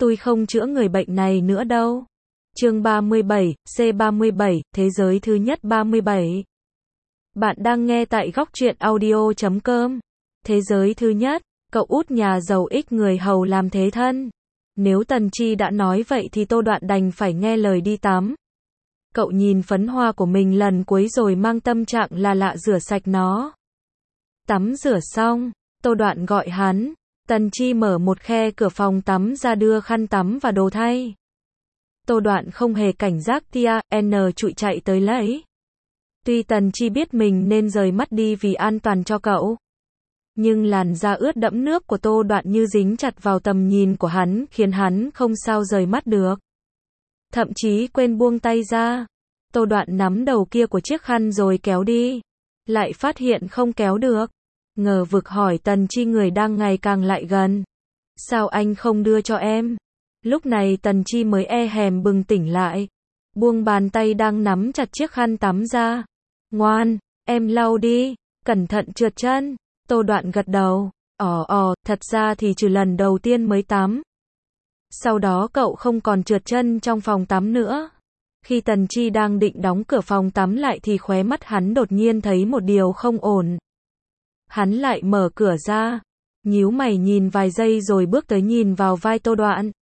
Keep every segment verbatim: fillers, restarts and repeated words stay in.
Tôi không chữa người bệnh này nữa đâu. Chương ba mươi bảy, C ba mươi bảy, Thế giới thứ nhất ba mươi bảy. Bạn đang nghe tại góc truyện audio chấm com. Thế giới thứ nhất, cậu út nhà giàu ích người hầu làm thế thân. Nếu Tần Chi đã nói vậy thì Tô Đoạn đành phải nghe lời đi tắm. Cậu nhìn phấn hoa của mình lần cuối rồi mang tâm trạng là lạ rửa sạch nó. Tắm rửa xong, Tô Đoạn gọi hắn. Tần Chi mở một khe cửa phòng tắm ra đưa khăn tắm và đồ thay. Tô Đoạn không hề cảnh giác tia, N trụi chạy tới lấy. Tuy Tần Chi biết mình nên rời mắt đi vì an toàn cho cậu. Nhưng làn da ướt đẫm nước của Tô Đoạn như dính chặt vào tầm nhìn của hắn khiến hắn không sao rời mắt được. Thậm chí quên buông tay ra. Tô Đoạn nắm đầu kia của chiếc khăn rồi kéo đi. Lại phát hiện không kéo được. Ngờ vực hỏi Tần Chi người đang ngày càng lại gần. Sao anh không đưa cho em? Lúc này Tần Chi mới e hèm bừng tỉnh lại. Buông bàn tay đang nắm chặt chiếc khăn tắm ra. Ngoan, em lau đi, cẩn thận trượt chân. Tô Đoạn gật đầu. Ồ ồ, thật ra thì trừ lần đầu tiên mới tắm. Sau đó cậu không còn trượt chân trong phòng tắm nữa. Khi Tần Chi đang định đóng cửa phòng tắm lại thì khóe mắt hắn đột nhiên thấy một điều không ổn. Hắn lại mở cửa ra, nhíu mày nhìn vài giây rồi bước tới nhìn vào vai Tô Đoạn.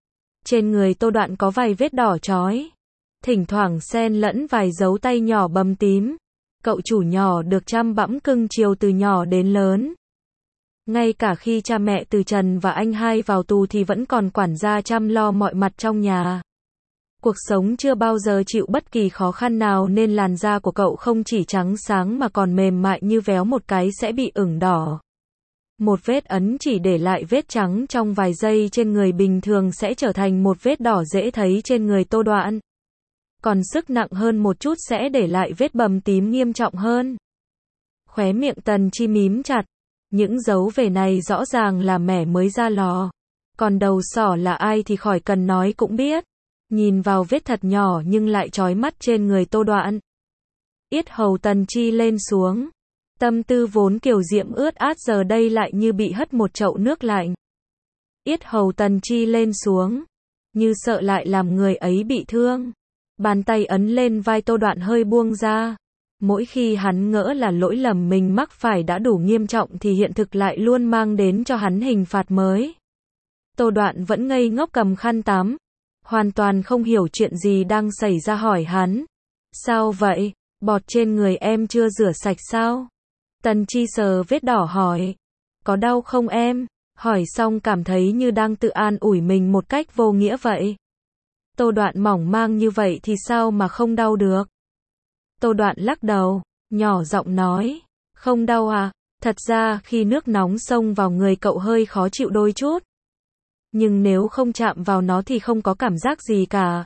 Trên người Tô Đoạn có vài vết đỏ chói, thỉnh thoảng xen lẫn vài dấu tay nhỏ bầm tím. Cậu chủ nhỏ được chăm bẵm cưng chiều từ nhỏ đến lớn. Ngay cả khi cha mẹ Từ Trần và anh hai vào tù thì vẫn còn quản gia chăm lo mọi mặt trong nhà. Cuộc sống chưa bao giờ chịu bất kỳ khó khăn nào nên làn da của cậu không chỉ trắng sáng mà còn mềm mại như véo một cái sẽ bị ửng đỏ. Một vết ấn chỉ để lại vết trắng trong vài giây trên người bình thường sẽ trở thành một vết đỏ dễ thấy trên người Tô Đoạn. Còn sức nặng hơn một chút sẽ để lại vết bầm tím nghiêm trọng hơn. Khóe miệng Tần Chi mím chặt. Những dấu về này rõ ràng là mẻ mới ra lò. Còn đầu sỏ là ai thì khỏi cần nói cũng biết. Nhìn vào vết thật nhỏ nhưng lại chói mắt trên người Tô Đoạn. Yết hầu Tần Chi lên xuống. Tâm tư vốn kiều diễm ướt át giờ đây lại như bị hất một chậu nước lạnh. Yết hầu Tần Chi lên xuống. Như sợ lại làm người ấy bị thương. Bàn tay ấn lên vai Tô Đoạn hơi buông ra. Mỗi khi hắn ngỡ là lỗi lầm mình mắc phải đã đủ nghiêm trọng thì hiện thực lại luôn mang đến cho hắn hình phạt mới. Tô Đoạn vẫn ngây ngốc cầm khăn tắm. Hoàn toàn không hiểu chuyện gì đang xảy ra hỏi hắn. Sao vậy? Bọt trên người em chưa rửa sạch sao? Tần Chi sờ vết đỏ hỏi. Có đau không em? Hỏi xong cảm thấy như đang tự an ủi mình một cách vô nghĩa vậy. Tô Đoạn mỏng mang như vậy thì sao mà không đau được? Tô Đoạn lắc đầu, nhỏ giọng nói. Không đau à? Thật ra khi nước nóng xông vào người cậu hơi khó chịu đôi chút. Nhưng nếu không chạm vào nó thì không có cảm giác gì cả.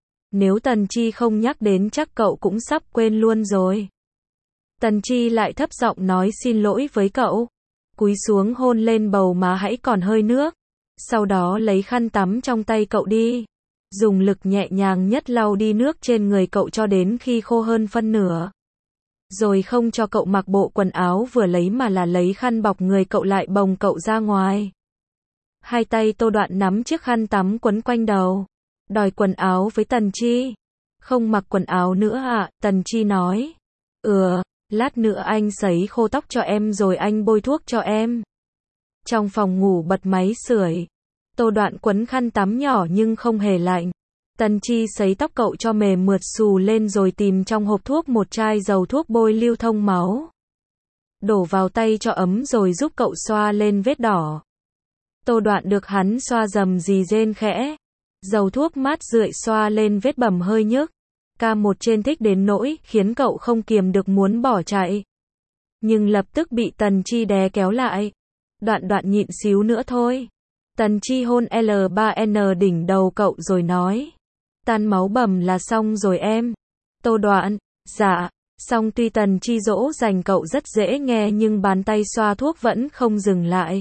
Nếu Tần Chi không nhắc đến chắc cậu cũng sắp quên luôn rồi. Tần Chi lại thấp giọng nói xin lỗi với cậu. Cúi xuống hôn lên bầu má hãy còn hơi nước. Sau đó lấy khăn tắm trong tay cậu đi. Dùng lực nhẹ nhàng nhất lau đi nước trên người cậu cho đến khi khô hơn phân nửa. Rồi không cho cậu mặc bộ quần áo vừa lấy mà là lấy khăn bọc người cậu lại bồng cậu ra ngoài. Hai tay Tô Đoạn nắm chiếc khăn tắm quấn quanh đầu. Đòi quần áo với Tần Chi. Không mặc quần áo nữa à? Tần Chi nói. Ừ, lát nữa anh sấy khô tóc cho em rồi anh bôi thuốc cho em. Trong phòng ngủ bật máy sưởi. Tô Đoạn quấn khăn tắm nhỏ nhưng không hề lạnh. Tần Chi sấy tóc cậu cho mềm mượt xù lên rồi tìm trong hộp thuốc một chai dầu thuốc bôi lưu thông máu. Đổ vào tay cho ấm rồi giúp cậu xoa lên vết đỏ. Tô Đoạn được hắn xoa rầm rì rên khẽ. Dầu thuốc mát rượi xoa lên vết bầm hơi nhức. Ca một trên thích đến nỗi khiến cậu không kiềm được muốn bỏ chạy. Nhưng lập tức bị Tần Chi đè kéo lại. Đoạn Đoạn nhịn xíu nữa thôi. Tần Chi hôn L ba N đỉnh đầu cậu rồi nói. Tan máu bầm là xong rồi em. Tô Đoạn, dạ. Xong tuy Tần Chi dỗ dành cậu rất dễ nghe nhưng bàn tay xoa thuốc vẫn không dừng lại.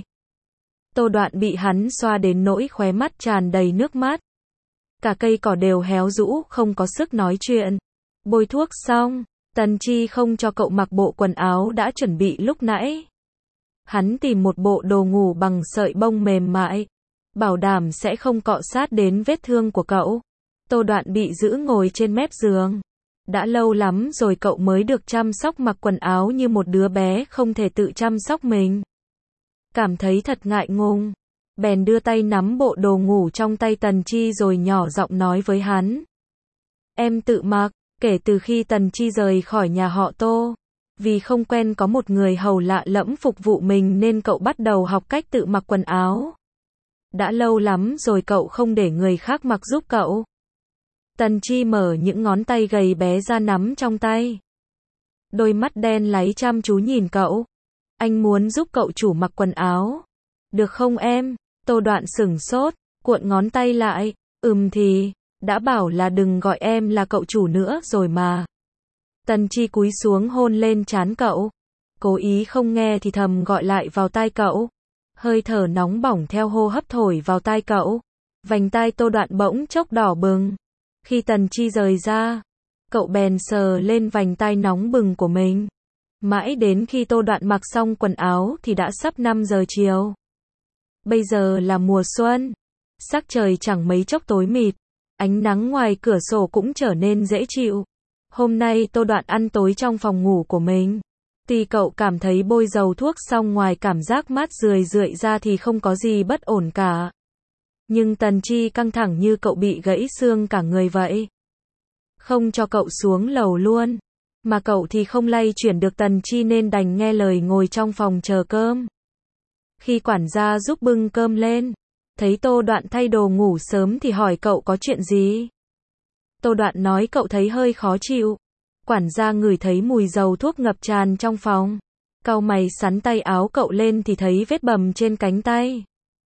Tô Đoạn bị hắn xoa đến nỗi khóe mắt tràn đầy nước mắt. Cả cây cỏ đều héo rũ, không có sức nói chuyện. Bôi thuốc xong, Tần Chi không cho cậu mặc bộ quần áo đã chuẩn bị lúc nãy. Hắn tìm một bộ đồ ngủ bằng sợi bông mềm mại. bảo đảm sẽ không cọ sát đến vết thương của cậu. Tô Đoạn bị giữ ngồi trên mép giường. Đã lâu lắm rồi cậu mới được chăm sóc mặc quần áo như một đứa bé không thể tự chăm sóc mình. Cảm thấy thật ngại ngùng. Bèn đưa tay nắm bộ đồ ngủ trong tay Tần Chi rồi nhỏ giọng nói với hắn. Em tự mặc, kể từ khi Tần Chi rời khỏi nhà họ Tô. Vì không quen có một người hầu lạ lẫm phục vụ mình nên cậu bắt đầu học cách tự mặc quần áo. Đã lâu lắm rồi cậu không để người khác mặc giúp cậu. Tần Chi mở những ngón tay gầy bé ra nắm trong tay. Đôi mắt đen láy chăm chú nhìn cậu. Anh muốn giúp cậu chủ mặc quần áo. Được không em? Tô Đoạn sửng sốt, cuộn ngón tay lại. Ừm thì, đã bảo là đừng gọi em là cậu chủ nữa rồi mà. Tần Chi cúi xuống hôn lên trán cậu. Cố ý không nghe thì thầm gọi lại vào tai cậu. Hơi thở nóng bỏng theo hô hấp thổi vào tai cậu. Vành tai Tô Đoạn bỗng chốc đỏ bừng. Khi Tần Chi rời ra, cậu bèn sờ lên vành tai nóng bừng của mình. Mãi đến khi Tô Đoạn mặc xong quần áo thì đã sắp năm giờ chiều. Bây giờ là mùa xuân. Sắc trời chẳng mấy chốc tối mịt. Ánh nắng ngoài cửa sổ cũng trở nên dễ chịu. Hôm nay Tô Đoạn ăn tối trong phòng ngủ của mình. Tuy cậu cảm thấy bôi dầu thuốc xong ngoài cảm giác mát rười rượi ra thì không có gì bất ổn cả. Nhưng Tần Chi căng thẳng như cậu bị gãy xương cả người vậy. Không cho cậu xuống lầu luôn. Mà cậu thì không lay chuyển được Tần Chi nên đành nghe lời ngồi trong phòng chờ cơm. Khi quản gia giúp bưng cơm lên, thấy Tô Đoạn thay đồ ngủ sớm thì hỏi cậu có chuyện gì. Tô Đoạn nói cậu thấy hơi khó chịu. Quản gia ngửi thấy mùi dầu thuốc ngập tràn trong phòng. Cau mày sắn tay áo cậu lên thì thấy vết bầm trên cánh tay.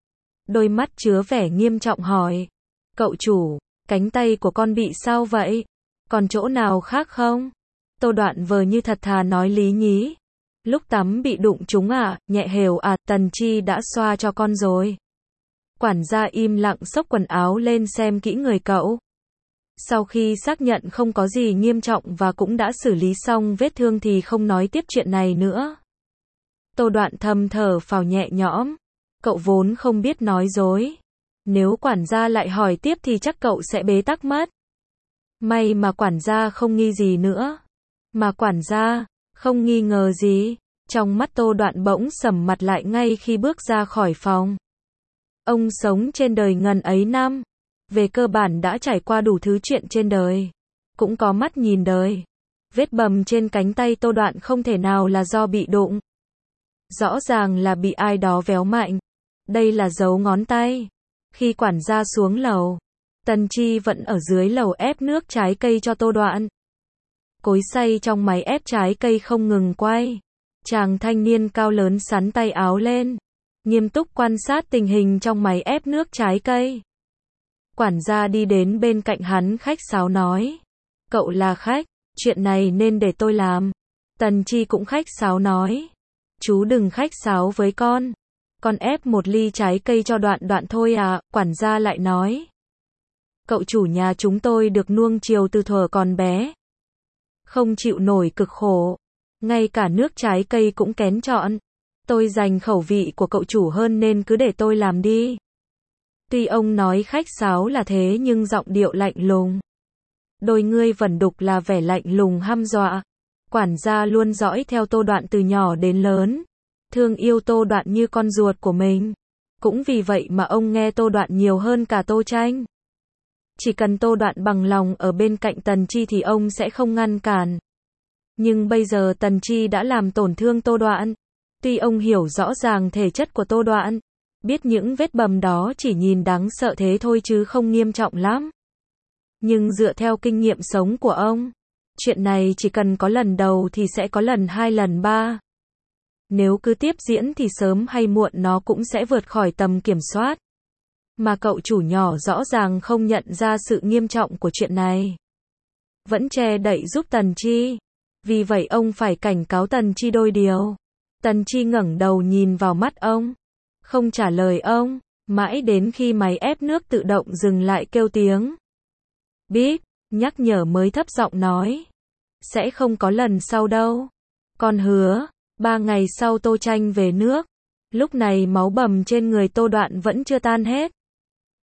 Đôi mắt chứa vẻ nghiêm trọng hỏi. Cậu chủ, cánh tay của con bị sao vậy? Còn chỗ nào khác không? Tô Đoạn vờ như thật thà nói lý nhí. Lúc tắm bị đụng trúng à, nhẹ hều à, Tần Chi đã xoa cho con rồi. Quản gia im lặng xốc quần áo lên xem kỹ người cậu. Sau khi xác nhận không có gì nghiêm trọng và cũng đã xử lý xong vết thương thì không nói tiếp chuyện này nữa. Tô Đoạn thầm thở phào nhẹ nhõm. Cậu vốn không biết nói dối. Nếu quản gia lại hỏi tiếp thì chắc cậu sẽ bế tắc mất. May mà quản gia không nghi gì nữa. Mà quản gia, không nghi ngờ gì. Trong mắt Tô Đoạn bỗng sầm mặt lại ngay khi bước ra khỏi phòng. Ông sống trên đời ngần ấy năm. Về cơ bản đã trải qua đủ thứ chuyện trên đời. Cũng có mắt nhìn đời. Vết bầm trên cánh tay Tô Đoạn không thể nào là do bị đụng. Rõ ràng là bị ai đó véo mạnh. Đây là dấu ngón tay. Khi quản gia xuống lầu, Tần Chi vẫn ở dưới lầu ép nước trái cây cho Tô Đoạn. Cối xay trong máy ép trái cây không ngừng quay. Chàng thanh niên cao lớn sắn tay áo lên, nghiêm túc quan sát tình hình trong máy ép nước trái cây. Quản gia đi đến bên cạnh hắn khách sáo nói. Cậu là khách, chuyện này nên để tôi làm. Tần Chi cũng khách sáo nói. Chú đừng khách sáo với con. Con ép một ly trái cây cho Đoạn Đoạn thôi à, quản gia lại nói. Cậu chủ nhà chúng tôi được nuông chiều từ thuở còn bé. Không chịu nổi cực khổ. Ngay cả nước trái cây cũng kén chọn. Tôi dành khẩu vị của cậu chủ hơn nên cứ để tôi làm đi. Tuy ông nói khách sáo là thế nhưng giọng điệu lạnh lùng. Đôi ngươi vẩn đục là vẻ lạnh lùng hăm dọa. Quản gia luôn dõi theo Tô Đoạn từ nhỏ đến lớn. Thương yêu Tô Đoạn như con ruột của mình. Cũng vì vậy mà ông nghe Tô Đoạn nhiều hơn cả Tô Tranh. Chỉ cần Tô Đoạn bằng lòng ở bên cạnh Tần Chi thì ông sẽ không ngăn cản. Nhưng bây giờ Tần Chi đã làm tổn thương Tô Đoạn. Tuy ông hiểu rõ ràng thể chất của Tô Đoạn, biết những vết bầm đó chỉ nhìn đáng sợ thế thôi chứ không nghiêm trọng lắm. Nhưng dựa theo kinh nghiệm sống của ông, chuyện này chỉ cần có lần đầu thì sẽ có lần hai lần ba. Nếu cứ tiếp diễn thì sớm hay muộn nó cũng sẽ vượt khỏi tầm kiểm soát. Mà cậu chủ nhỏ rõ ràng không nhận ra sự nghiêm trọng của chuyện này. Vẫn che đậy giúp Tần Chi. Vì vậy ông phải cảnh cáo Tần Chi đôi điều. Tần Chi ngẩng đầu nhìn vào mắt ông. Không trả lời ông. Mãi đến khi máy ép nước tự động dừng lại kêu tiếng. Bíp, nhắc nhở mới thấp giọng nói. Sẽ không có lần sau đâu. Con hứa. Ba ngày sau Tô Tranh về nước. Lúc này máu bầm trên người Tô Đoạn vẫn chưa tan hết.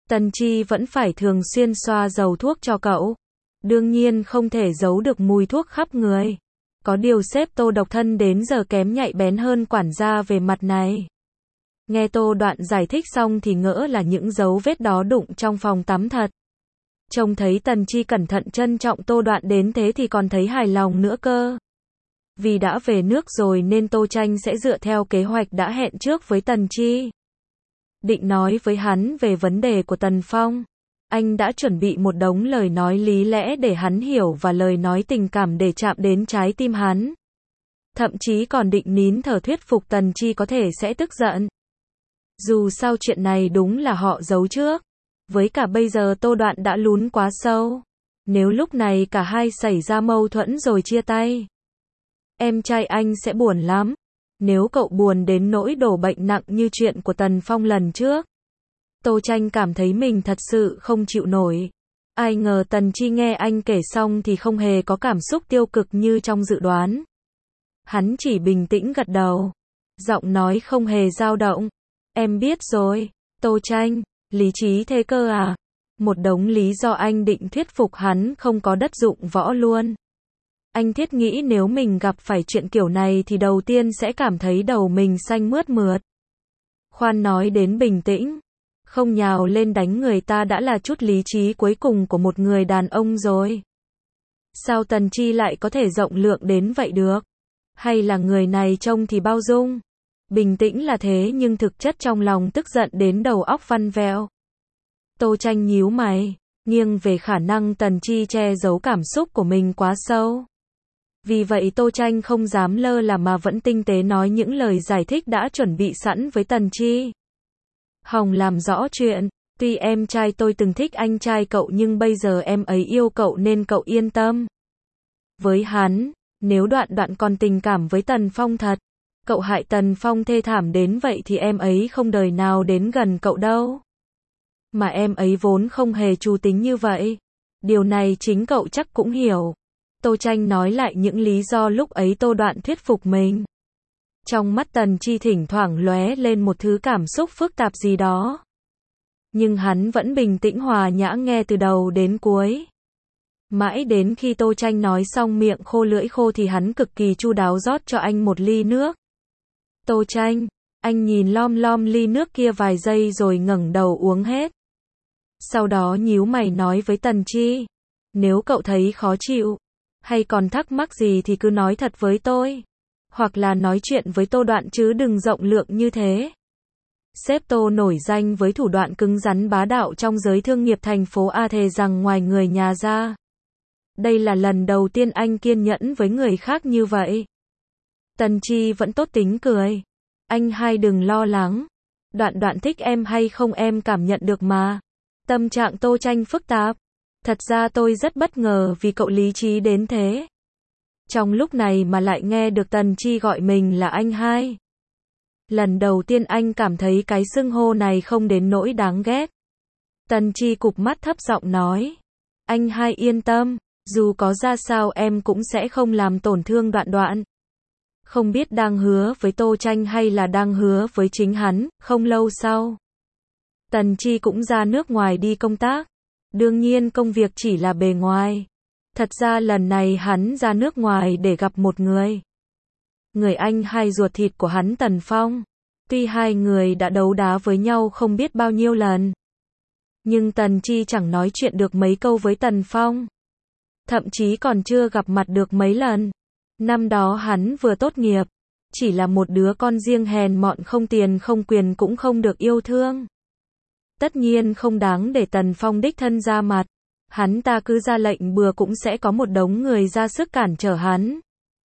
Tần Chi vẫn phải thường xuyên xoa dầu thuốc cho cậu. Đương nhiên không thể giấu được mùi thuốc khắp người. Có điều sếp Tô độc thân đến giờ kém nhạy bén hơn quản gia về mặt này. Nghe Tô Đoạn giải thích xong thì ngỡ là những dấu vết đó đụng trong phòng tắm thật. Trông thấy Tần Chi cẩn thận trân trọng Tô Đoạn đến thế thì còn thấy hài lòng nữa cơ. Vì đã về nước rồi nên Tô Tranh sẽ dựa theo kế hoạch đã hẹn trước với Tần Chi. Định nói với hắn về vấn đề của Tần Phong. Anh đã chuẩn bị một đống lời nói lý lẽ để hắn hiểu và lời nói tình cảm để chạm đến trái tim hắn. Thậm chí còn định nín thở thuyết phục Tần Chi có thể sẽ tức giận. Dù sao chuyện này đúng là họ giấu trước. Với cả bây giờ Tô Đoạn đã lún quá sâu. Nếu lúc này cả hai xảy ra mâu thuẫn rồi chia tay, em trai anh sẽ buồn lắm. Nếu cậu buồn đến nỗi đổ bệnh nặng như chuyện của Tần Phong lần trước. Tô Tranh cảm thấy mình thật sự không chịu nổi. Ai ngờ Tần Chi nghe anh kể xong thì không hề có cảm xúc tiêu cực như trong dự đoán. Hắn chỉ bình tĩnh gật đầu. Giọng nói không hề dao động. Em biết rồi, Tô Tranh, lý trí thế cơ à? Một đống lý do anh định thuyết phục hắn không có đất dụng võ luôn. Anh thiết nghĩ nếu mình gặp phải chuyện kiểu này thì đầu tiên sẽ cảm thấy đầu mình xanh mướt mượt. Khoan nói đến bình tĩnh. Không nhào lên đánh người ta đã là chút lý trí cuối cùng của một người đàn ông rồi. Sao Tần Chi lại có thể rộng lượng đến vậy được? Hay là người này trông thì bao dung? Bình tĩnh là thế nhưng thực chất trong lòng tức giận đến đầu óc văn vẹo. Tô Tranh nhíu mày, nghiêng về khả năng Tần Chi che giấu cảm xúc của mình quá sâu. Vì vậy Tô Tranh không dám lơ là mà vẫn tinh tế nói những lời giải thích đã chuẩn bị sẵn với Tần Chi. Hồng làm rõ chuyện, tuy em trai tôi từng thích anh trai cậu nhưng bây giờ em ấy yêu cậu nên cậu yên tâm. Với hắn, nếu Đoạn Đoạn còn tình cảm với Tần Phong thật, cậu hại Tần Phong thê thảm đến vậy thì em ấy không đời nào đến gần cậu đâu. Mà em ấy vốn không hề trù tính như vậy. Điều này chính cậu chắc cũng hiểu. Tô Tranh nói lại những lý do lúc ấy Tô Đoạn thuyết phục mình. Trong mắt Tần Chi thỉnh thoảng lóe lên một thứ cảm xúc phức tạp gì đó. Nhưng hắn vẫn bình tĩnh hòa nhã nghe từ đầu đến cuối. Mãi đến khi Tô Tranh nói xong miệng khô lưỡi khô thì hắn cực kỳ chu đáo rót cho anh một ly nước. Tô Tranh, anh nhìn lom lom ly nước kia vài giây rồi ngẩng đầu uống hết. Sau đó nhíu mày nói với Tần Chi, nếu cậu thấy khó chịu, hay còn thắc mắc gì thì cứ nói thật với tôi. Hoặc là nói chuyện với Tô Đoạn chứ đừng rộng lượng như thế. Sếp Tô nổi danh với thủ đoạn cứng rắn bá đạo trong giới thương nghiệp thành phố A thề rằng ngoài người nhà ra. Đây là lần đầu tiên anh kiên nhẫn với người khác như vậy. Tần Chi vẫn tốt tính cười. Anh hai đừng lo lắng. Đoạn Đoạn thích em hay không em cảm nhận được mà. Tâm trạng Tô Tranh phức tạp. Thật ra tôi rất bất ngờ vì cậu lý trí đến thế. Trong lúc này mà lại nghe được Tần Chi gọi mình là anh hai. Lần đầu tiên anh cảm thấy cái xưng hô này không đến nỗi đáng ghét. Tần Chi cụp mắt thấp giọng nói. Anh hai yên tâm, dù có ra sao em cũng sẽ không làm tổn thương Đoạn Đoạn. Không biết đang hứa với Tô Tranh hay là đang hứa với chính hắn. Không lâu sau, Tần Chi cũng ra nước ngoài đi công tác. Đương nhiên công việc chỉ là bề ngoài. Thật ra lần này hắn ra nước ngoài để gặp một người. Người anh hai ruột thịt của hắn Tần Phong. Tuy hai người đã đấu đá với nhau không biết bao nhiêu lần. Nhưng Tần Chi chẳng nói chuyện được mấy câu với Tần Phong. Thậm chí còn chưa gặp mặt được mấy lần. Năm đó hắn vừa tốt nghiệp. Chỉ là một đứa con riêng hèn mọn không tiền không quyền cũng không được yêu thương. Tất nhiên không đáng để Tần Phong đích thân ra mặt. Hắn ta cứ ra lệnh bừa cũng sẽ có một đống người ra sức cản trở hắn.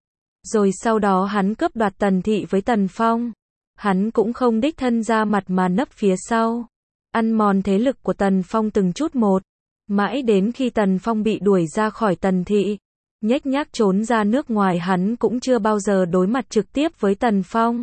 Rồi sau đó hắn cướp đoạt Tần Thị với Tần Phong. Hắn cũng không đích thân ra mặt mà nấp phía sau. Ăn mòn thế lực của Tần Phong từng chút một. Mãi đến khi Tần Phong bị đuổi ra khỏi Tần Thị. Nhếch nhác trốn ra nước ngoài hắn cũng chưa bao giờ đối mặt trực tiếp với Tần Phong.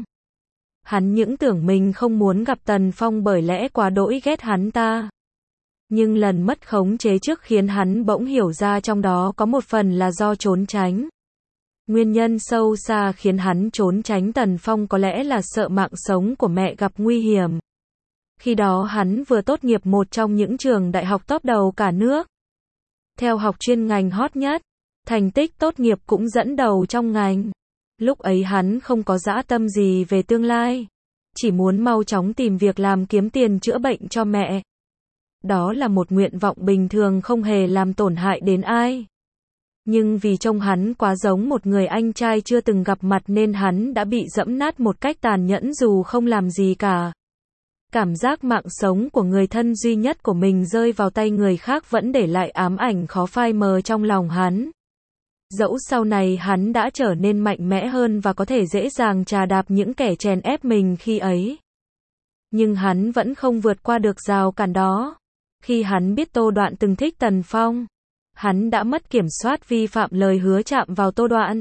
Hắn những tưởng mình không muốn gặp Tần Phong bởi lẽ quá đỗi ghét hắn ta. Nhưng lần mất khống chế trước khiến hắn bỗng hiểu ra trong đó có một phần là do trốn tránh. Nguyên nhân sâu xa khiến hắn trốn tránh Tần Phong có lẽ là sợ mạng sống của mẹ gặp nguy hiểm. Khi đó hắn vừa tốt nghiệp một trong những trường đại học top đầu cả nước. Theo học chuyên ngành hot nhất, thành tích tốt nghiệp cũng dẫn đầu trong ngành. Lúc ấy hắn không có dã tâm gì về tương lai, chỉ muốn mau chóng tìm việc làm kiếm tiền chữa bệnh cho mẹ. Đó là một nguyện vọng bình thường không hề làm tổn hại đến ai. Nhưng vì trông hắn quá giống một người anh trai chưa từng gặp mặt nên hắn đã bị dẫm nát một cách tàn nhẫn dù không làm gì cả. Cảm giác mạng sống của người thân duy nhất của mình rơi vào tay người khác vẫn để lại ám ảnh khó phai mờ trong lòng hắn. Dẫu sau này hắn đã trở nên mạnh mẽ hơn và có thể dễ dàng trà đạp những kẻ chèn ép mình khi ấy. Nhưng hắn vẫn không vượt qua được rào cản đó. Khi hắn biết Tô Đoạn từng thích Tần Phong, hắn đã mất kiểm soát vi phạm lời hứa chạm vào Tô Đoạn.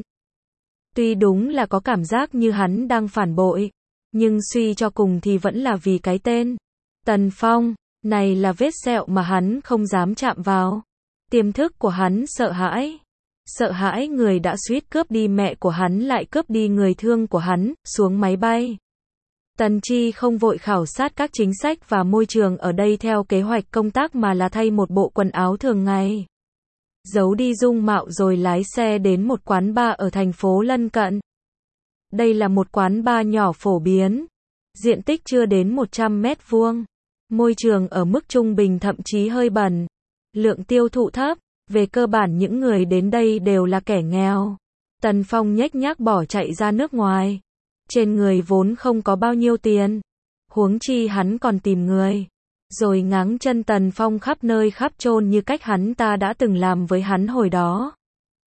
Tuy đúng là có cảm giác như hắn đang phản bội, nhưng suy cho cùng thì vẫn là vì cái tên Tần Phong này là vết sẹo mà hắn không dám chạm vào. Tiềm thức của hắn sợ hãi. Sợ hãi người đã suýt cướp đi mẹ của hắn lại cướp đi người thương của hắn, xuống máy bay. Tần Chi không vội khảo sát các chính sách và môi trường ở đây theo kế hoạch công tác mà là thay một bộ quần áo thường ngày. Giấu đi dung mạo rồi lái xe đến một quán bar ở thành phố lân cận. Đây là một quán bar nhỏ phổ biến. Diện tích chưa đến một trăm mét vuông. Môi trường ở mức trung bình thậm chí hơi bẩn. Lượng tiêu thụ thấp. Về cơ bản những người đến đây đều là kẻ nghèo. Tần Phong nhếch nhác bỏ chạy ra nước ngoài. Trên người vốn không có bao nhiêu tiền. Huống chi hắn còn tìm người. Rồi ngáng chân Tần Phong khắp nơi khắp chốn như cách hắn ta đã từng làm với hắn hồi đó.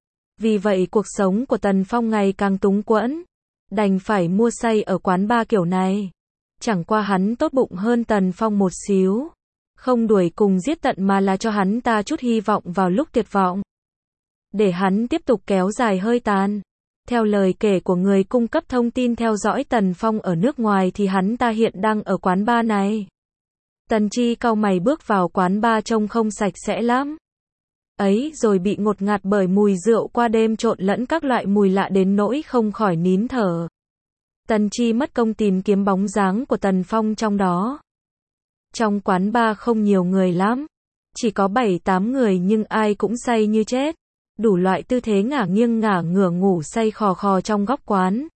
Vì vậy cuộc sống của Tần Phong ngày càng túng quẫn. Đành phải mua say ở quán bar kiểu này. Chẳng qua hắn tốt bụng hơn Tần Phong một xíu. Không đuổi cùng giết tận mà là cho hắn ta chút hy vọng vào lúc tuyệt vọng. Để hắn tiếp tục kéo dài hơi tàn. Theo lời kể của người cung cấp thông tin theo dõi Tần Phong ở nước ngoài thì hắn ta hiện đang ở quán bar này. Tần Chi cau mày bước vào quán bar trông không sạch sẽ lắm. Ấy rồi bị ngột ngạt bởi mùi rượu qua đêm trộn lẫn các loại mùi lạ đến nỗi không khỏi nín thở. Tần Chi mất công tìm kiếm bóng dáng của Tần Phong trong đó. Trong quán bar không nhiều người lắm. Chỉ có bảy tám người nhưng ai cũng say như chết. Đủ loại tư thế ngả nghiêng ngả ngửa ngủ say khò khò trong góc quán.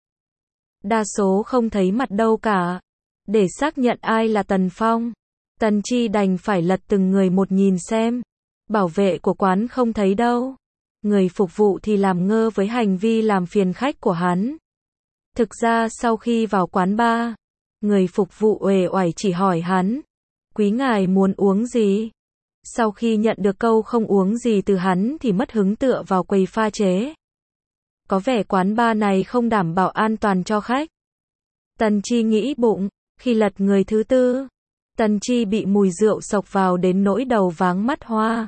Đa số không thấy mặt đâu cả. Để xác nhận ai là Tần Phong, Tần Chi đành phải lật từng người một nhìn xem. Bảo vệ của quán không thấy đâu. Người phục vụ thì làm ngơ với hành vi làm phiền khách của hắn. Thực ra sau khi vào quán bar, người phục vụ uể oải chỉ hỏi hắn, quý ngài muốn uống gì? Sau khi nhận được câu không uống gì từ hắn thì mất hứng tựa vào quầy pha chế. Có vẻ quán bar này không đảm bảo an toàn cho khách. Tần Chi nghĩ bụng, khi lật người thứ tư, Tần Chi bị mùi rượu sộc vào đến nỗi đầu váng mắt hoa.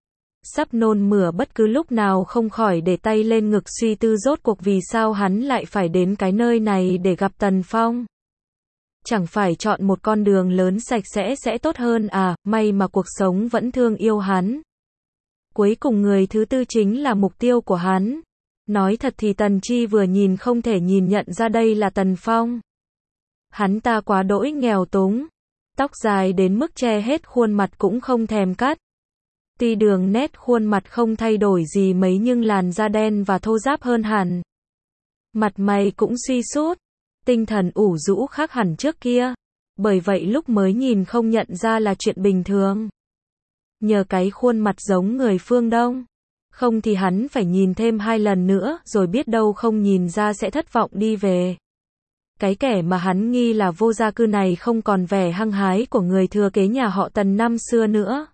Sắp nôn mửa bất cứ lúc nào không khỏi để tay lên ngực suy tư rốt cuộc vì sao hắn lại phải đến cái nơi này để gặp Tần Phong. Chẳng phải chọn một con đường lớn sạch sẽ sẽ tốt hơn à, may mà cuộc sống vẫn thương yêu hắn. Cuối cùng người thứ tư chính là mục tiêu của hắn. Nói thật thì Tần Chi vừa nhìn không thể nhìn nhận ra đây là Tần Phong. Hắn ta quá đỗi nghèo túng. Tóc dài đến mức che hết khuôn mặt cũng không thèm cắt. Tuy đường nét khuôn mặt không thay đổi gì mấy nhưng làn da đen và thô ráp hơn hẳn. Mặt mày cũng suy sút. Tinh thần ủ rũ khác hẳn trước kia. Bởi vậy lúc mới nhìn không nhận ra là chuyện bình thường. Nhờ cái khuôn mặt giống người phương Đông. Không thì hắn phải nhìn thêm hai lần nữa rồi biết đâu không nhìn ra sẽ thất vọng đi về. Cái kẻ mà hắn nghi là vô gia cư này không còn vẻ hăng hái của người thừa kế nhà họ Tần năm xưa nữa.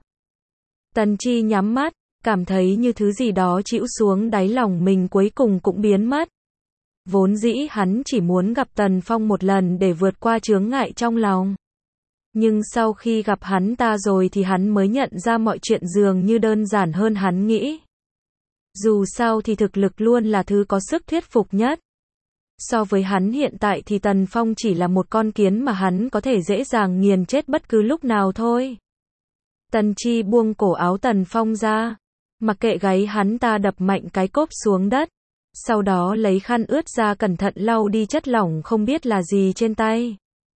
Tần Chi nhắm mắt, cảm thấy như thứ gì đó chĩu xuống đáy lòng mình cuối cùng cũng biến mất. Vốn dĩ hắn chỉ muốn gặp Tần Phong một lần để vượt qua chướng ngại trong lòng. Nhưng sau khi gặp hắn ta rồi thì hắn mới nhận ra mọi chuyện dường như đơn giản hơn hắn nghĩ. Dù sao thì thực lực luôn là thứ có sức thuyết phục nhất. So với hắn hiện tại thì Tần Phong chỉ là một con kiến mà hắn có thể dễ dàng nghiền chết bất cứ lúc nào thôi. Tần Chi buông cổ áo Tần Phong ra, mặc kệ gáy hắn ta đập mạnh cái cốp xuống đất. Sau đó lấy khăn ướt ra cẩn thận lau đi chất lỏng không biết là gì trên tay.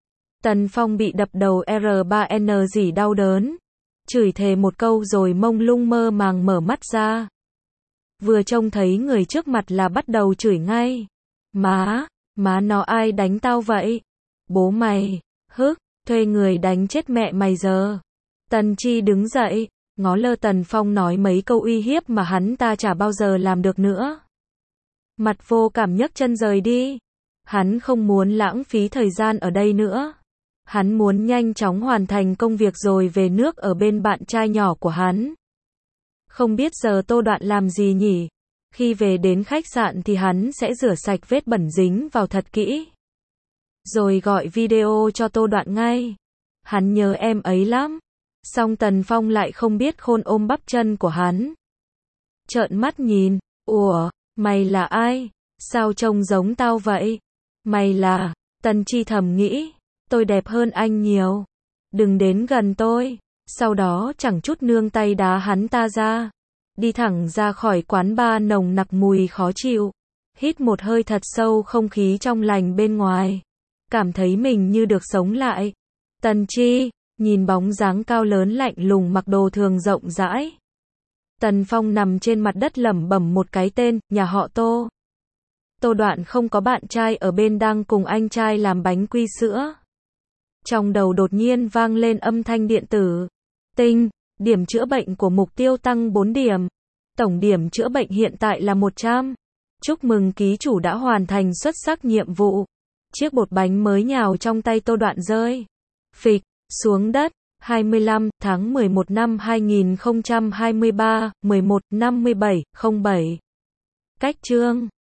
Tần Phong bị đập đầu R ba N gì đau đớn. Chửi thề một câu rồi mông lung mơ màng mở mắt ra. Vừa trông thấy người trước mặt là bắt đầu chửi ngay. Má, má nó ai đánh tao vậy? Bố mày, hức, thuê người đánh chết mẹ mày giờ. Tần Chi đứng dậy, ngó lơ Tần Phong nói mấy câu uy hiếp mà hắn ta chả bao giờ làm được nữa. Mặt vô cảm nhấc chân rời đi. Hắn không muốn lãng phí thời gian ở đây nữa. Hắn muốn nhanh chóng hoàn thành công việc rồi về nước ở bên bạn trai nhỏ của hắn. Không biết giờ Tô Đoạn làm gì nhỉ? Khi về đến khách sạn thì hắn sẽ rửa sạch vết bẩn dính vào thật kỹ. Rồi gọi video cho Tô Đoạn ngay. Hắn nhớ em ấy lắm. Song Tần Phong lại không biết khôn ôm bắp chân của hắn. Trợn mắt nhìn. Ủa, mày là ai? Sao trông giống tao vậy? Mày là... Tần Chi thầm nghĩ. Tôi đẹp hơn anh nhiều. Đừng đến gần tôi. Sau đó chẳng chút nương tay đá hắn ta ra. Đi thẳng ra khỏi quán bar nồng nặc mùi khó chịu. Hít một hơi thật sâu không khí trong lành bên ngoài. Cảm thấy mình như được sống lại. Tần Chi, nhìn bóng dáng cao lớn lạnh lùng mặc đồ thường rộng rãi. Tần Phong nằm trên mặt đất lẩm bẩm một cái tên, nhà họ Tô. Tô Đoạn không có bạn trai ở bên đang cùng anh trai làm bánh quy sữa. Trong đầu đột nhiên vang lên âm thanh điện tử. Tinh, điểm chữa bệnh của mục tiêu tăng bốn điểm. Tổng điểm chữa bệnh hiện tại là một trăm. Chúc mừng ký chủ đã hoàn thành xuất sắc nhiệm vụ. Chiếc bột bánh mới nhào trong tay Tô Đoạn rơi phịch xuống đất. hai mươi lăm tháng mười một năm hai nghìn không trăm hai mươi ba, mười một năm mươi bảy không bảy. Cách chương